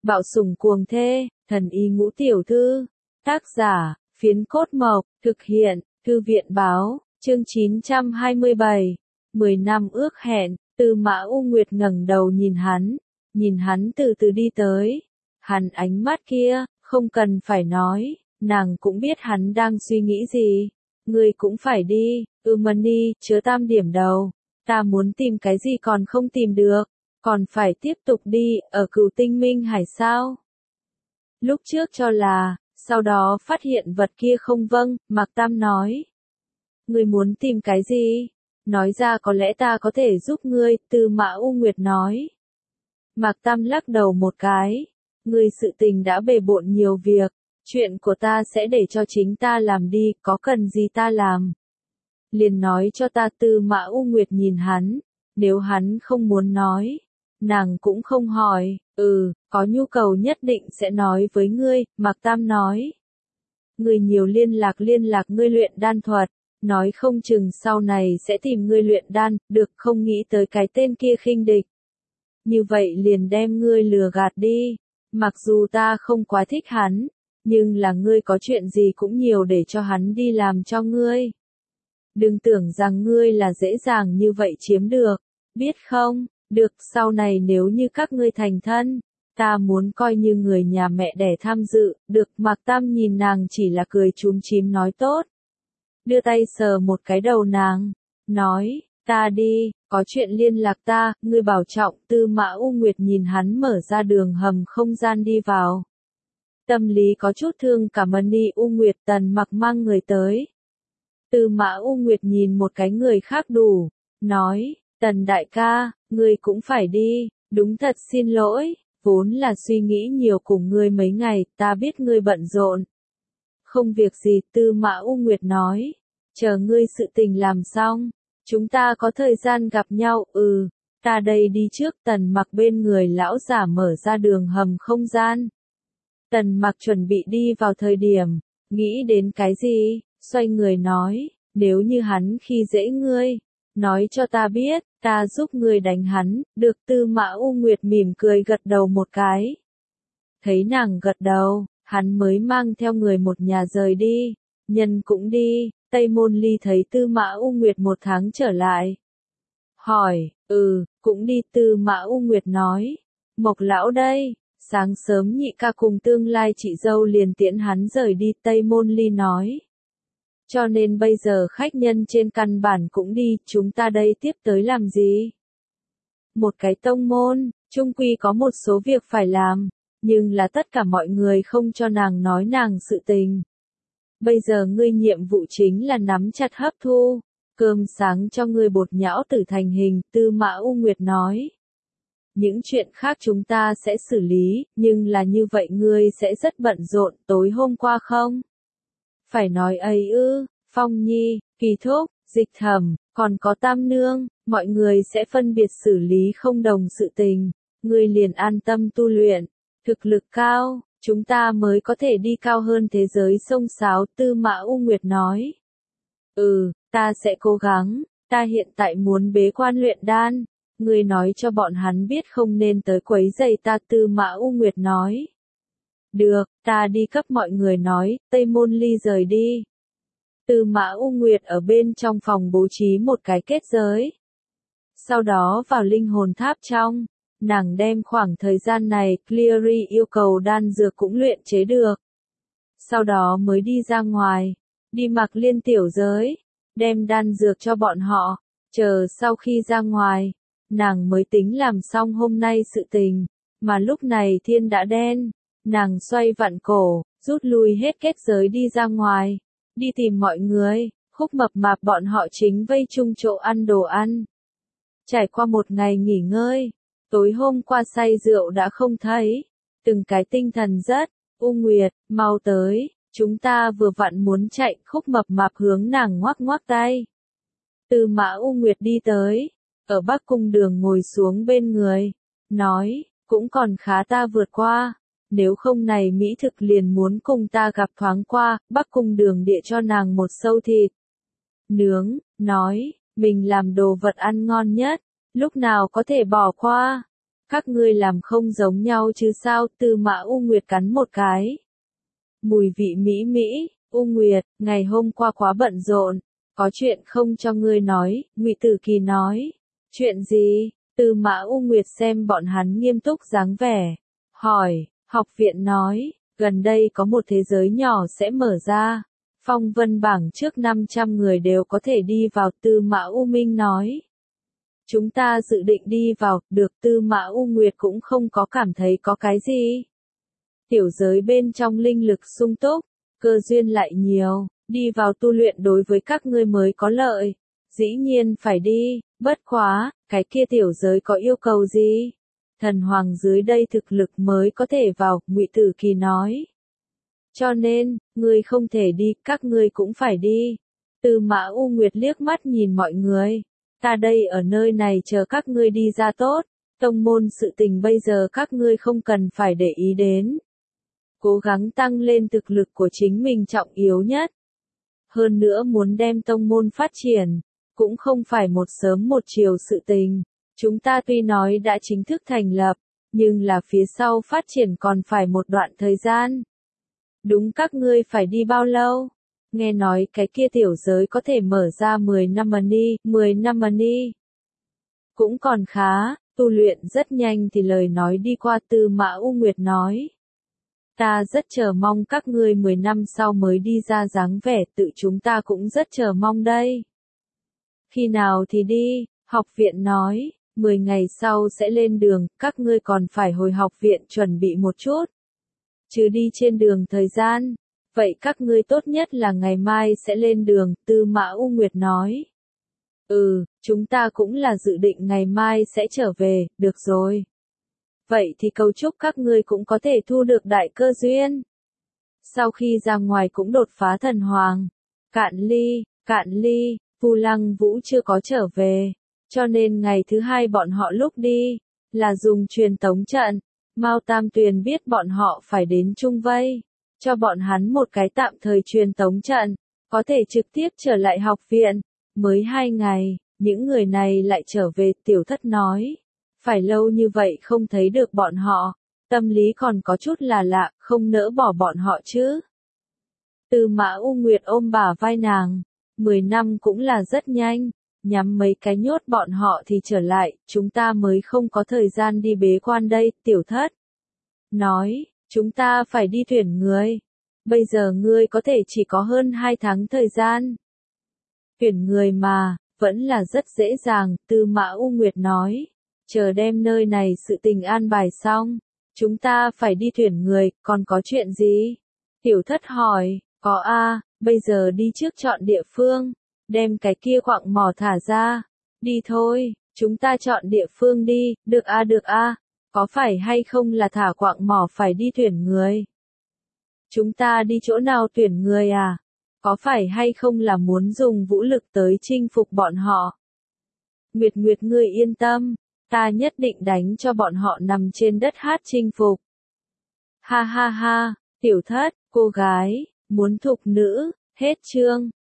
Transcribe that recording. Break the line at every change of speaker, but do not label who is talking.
Bạo sủng cuồng thê, thần y ngũ tiểu thư. Tác giả, Phiến Cốt Mộc, thực hiện, Thư viện báo, chương 927. 10 năm ước hẹn, Tư Mã U Nguyệt ngẩng đầu nhìn hắn từ từ đi tới. Hắn ánh mắt kia, không cần phải nói, nàng cũng biết hắn đang suy nghĩ gì. Ngươi cũng phải đi, Mani, chớ tam điểm đầu. Ta muốn tìm cái gì còn không tìm được, còn phải tiếp tục đi, ở Cửu Tinh Minh Hải sao? Lúc trước cho là, sau đó phát hiện vật kia không vâng, Mạc Tam nói. Ngươi muốn tìm cái gì? Nói ra có lẽ ta có thể giúp ngươi, Tư Mã U Nguyệt nói. Mạc Tam lắc đầu một cái. Ngươi sự tình đã bề bộn nhiều việc, chuyện của ta sẽ để cho chính ta làm đi, có cần gì ta làm? Liền nói cho ta. Tư Mã U Nguyệt nhìn hắn, nếu hắn không muốn nói, nàng cũng không hỏi. Có nhu cầu nhất định sẽ nói với ngươi, Mạc Tam nói. Ngươi nhiều liên lạc ngươi luyện đan thuật, nói không chừng sau này sẽ tìm ngươi luyện đan, được không nghĩ tới cái tên kia khinh địch. Như vậy liền đem ngươi lừa gạt đi, mặc dù ta không quá thích hắn, nhưng là ngươi có chuyện gì cũng nhiều để cho hắn đi làm cho ngươi. Đừng tưởng rằng ngươi là dễ dàng như vậy chiếm được, biết không? Được, sau này nếu như các ngươi thành thân, ta muốn coi như người nhà mẹ đẻ tham dự, được. Mạc Tam nhìn nàng chỉ là cười chúm chím nói tốt. Đưa tay sờ một cái đầu nàng, nói, ta đi, có chuyện liên lạc ta, ngươi bảo trọng. Tư Mã U Nguyệt nhìn hắn mở ra đường hầm không gian đi vào. Tâm lý có chút thương cảm. Mani U Nguyệt. Tần Mặc mang người tới. Tư Mã U Nguyệt nhìn một cái người khác đủ, nói, Tần đại ca, ngươi cũng phải đi, đúng thật xin lỗi, vốn là suy nghĩ nhiều cùng ngươi mấy ngày, ta biết ngươi bận rộn. Không việc gì. Tư Mã U Nguyệt nói, chờ ngươi sự tình làm xong, chúng ta có thời gian gặp nhau. Ta đây đi trước. Tần Mặc bên người lão giả mở ra đường hầm không gian. Tần Mặc chuẩn bị đi vào thời điểm, nghĩ đến cái gì, xoay người nói, nếu như hắn khi dễ ngươi, nói cho ta biết, ta giúp ngươi đánh hắn, được. Tư Mã U Nguyệt mỉm cười gật đầu một cái. Thấy nàng gật đầu, hắn mới mang theo người một nhà rời đi, nhân cũng đi. Tây Môn Ly thấy Tư Mã U Nguyệt 1 tháng trở lại. Hỏi, cũng đi. Tư Mã U Nguyệt nói, Mộc lão đây, sáng sớm nhị ca cùng tương lai chị dâu liền tiễn hắn rời đi. Tây Môn Ly nói, cho nên bây giờ khách nhân trên căn bản cũng đi, chúng ta đây tiếp tới làm gì? Một cái tông môn, chung quy có một số việc phải làm, nhưng là tất cả mọi người không cho nàng nói nàng sự tình. Bây giờ ngươi nhiệm vụ chính là nắm chặt hấp thu, cơm sáng cho ngươi bột nhão tử thành hình. Tư Mã U Nguyệt nói, những chuyện khác chúng ta sẽ xử lý, nhưng là như vậy ngươi sẽ rất bận rộn. Tối hôm qua không phải nói ấy Phong Nhi, Kỳ Thúc, Dịch Thẩm, còn có Tam Nương, mọi người sẽ phân biệt xử lý không đồng sự tình, ngươi liền an tâm tu luyện, thực lực cao, chúng ta mới có thể đi cao hơn thế giới xông xáo. Tư Mã U Nguyệt nói, ta sẽ cố gắng, ta hiện tại muốn bế quan luyện đan, ngươi nói cho bọn hắn biết không nên tới quấy rầy ta. Tư Mã U Nguyệt nói, được, ta đi cấp mọi người nói. Tây Môn Ly rời đi. Tư Mã U Nguyệt ở bên trong phòng bố trí một cái kết giới. Sau đó vào linh hồn tháp trong, nàng đem khoảng thời gian này Cleary yêu cầu đan dược cũng luyện chế được. Sau đó mới đi ra ngoài, đi Mạc Liên tiểu giới, đem đan dược cho bọn họ. Chờ sau khi ra ngoài, nàng mới tính làm xong hôm nay sự tình, mà lúc này thiên đã đen. Nàng xoay vặn cổ, rút lui hết kết giới đi ra ngoài, đi tìm mọi người. Khúc Mập Mạp bọn họ chính vây chung chỗ ăn đồ ăn. Trải qua một ngày nghỉ ngơi, tối hôm qua say rượu đã không thấy, từng cái tinh thần rất. U Nguyệt, mau tới, chúng ta vừa vặn muốn chạy. Khúc Mập Mạp hướng nàng ngoắc ngoắc tay. Tư Mã U Nguyệt đi tới, ở Bắc Cung Đường ngồi xuống bên người, nói, cũng còn khá ta vượt qua. Nếu không này mỹ thực liền muốn cùng ta gặp thoáng qua. Bắc Cung Đường địa cho nàng một sâu thịt nướng, nói, mình làm đồ vật ăn ngon nhất, lúc nào có thể bỏ qua. Các ngươi làm không giống nhau chứ sao? Tư Mã U Nguyệt cắn một cái. Mùi vị mỹ mỹ, U Nguyệt, ngày hôm qua quá bận rộn, có chuyện không cho ngươi nói, Ngụy Tử Kỳ nói. Chuyện gì? Tư Mã U Nguyệt xem bọn hắn nghiêm túc dáng vẻ, hỏi, học viện nói, gần đây có một thế giới nhỏ sẽ mở ra, phong vân bảng trước 500 người đều có thể đi vào. Tư Mã U Minh nói. Chúng ta dự định đi vào, được. Tư Mã U Nguyệt cũng không có cảm thấy có cái gì. Tiểu giới bên trong linh lực sung túc, cơ duyên lại nhiều, đi vào tu luyện đối với các ngươi mới có lợi. Dĩ nhiên phải đi, bất quá, cái kia tiểu giới có yêu cầu gì? Thần hoàng dưới đây thực lực mới có thể vào, Ngụy Tử Kỳ nói. Cho nên, ngươi không thể đi, các ngươi cũng phải đi. Tư Mã U Nguyệt liếc mắt nhìn mọi người. Ta đây ở nơi này chờ các ngươi đi ra tốt, tông môn sự tình bây giờ các ngươi không cần phải để ý đến. Cố gắng tăng lên thực lực của chính mình trọng yếu nhất. Hơn nữa muốn đem tông môn phát triển, cũng không phải một sớm một chiều sự tình. Chúng ta tuy nói đã chính thức thành lập, nhưng là phía sau phát triển còn phải một đoạn thời gian. Đúng, các ngươi phải đi bao lâu? Nghe nói cái kia tiểu giới có thể mở ra 10 năm đi, 10 năm đi. Cũng còn khá, tu luyện rất nhanh thì lời nói đi qua. Tư Mã U Nguyệt nói. Ta rất chờ mong các ngươi 10 năm sau mới đi ra dáng vẻ, tự chúng ta cũng rất chờ mong đây. Khi nào thì đi? Học viện nói, 10 ngày sau sẽ lên đường, các ngươi còn phải hồi học viện chuẩn bị một chút. Chứ đi trên đường thời gian. Vậy các ngươi tốt nhất là ngày mai sẽ lên đường, Tư Mã U Nguyệt nói. Chúng ta cũng là dự định ngày mai sẽ trở về, được rồi. Vậy thì cầu chúc các ngươi cũng có thể thu được đại cơ duyên. Sau khi ra ngoài cũng đột phá thần hoàng. Cạn ly, Vu Lăng Vũ chưa có trở về. Cho nên ngày thứ hai bọn họ lúc đi, là dùng truyền tống trận. Mao Tam Tuyền biết bọn họ phải đến chung vây. Cho bọn hắn một cái tạm thời truyền tống trận, có thể trực tiếp trở lại học viện. Mới 2 ngày, những người này lại trở về. Tiểu Thất nói, phải lâu như vậy không thấy được bọn họ, tâm lý còn có chút là lạ, không nỡ bỏ bọn họ chứ. Tư Mã U Nguyệt ôm bả vai nàng, 10 năm cũng là rất nhanh, nhắm mấy cái nhốt bọn họ thì trở lại, chúng ta mới không có thời gian đi bế quan đây. Tiểu Thất nói, chúng ta phải đi tuyển người. Bây giờ ngươi có thể chỉ có hơn 2 tháng thời gian. Tuyển người mà, vẫn là rất dễ dàng, Tư Mã U Nguyệt nói. Chờ đem nơi này sự tình an bài xong, chúng ta phải đi tuyển người, còn có chuyện gì? Tiểu Thất hỏi, có bây giờ đi trước chọn địa phương, đem cái kia quặng mỏ thả ra. Đi thôi, chúng ta chọn địa phương đi, được có phải hay không là thả quặng mỏ phải đi tuyển người? Chúng ta đi chỗ nào tuyển người à? Có phải hay không là muốn dùng vũ lực tới chinh phục bọn họ? Nguyệt Nguyệt ngươi yên tâm, ta nhất định đánh cho bọn họ nằm trên đất hát chinh phục. Ha ha ha, Tiểu Thất, cô gái, muốn thục nữ, hết chương.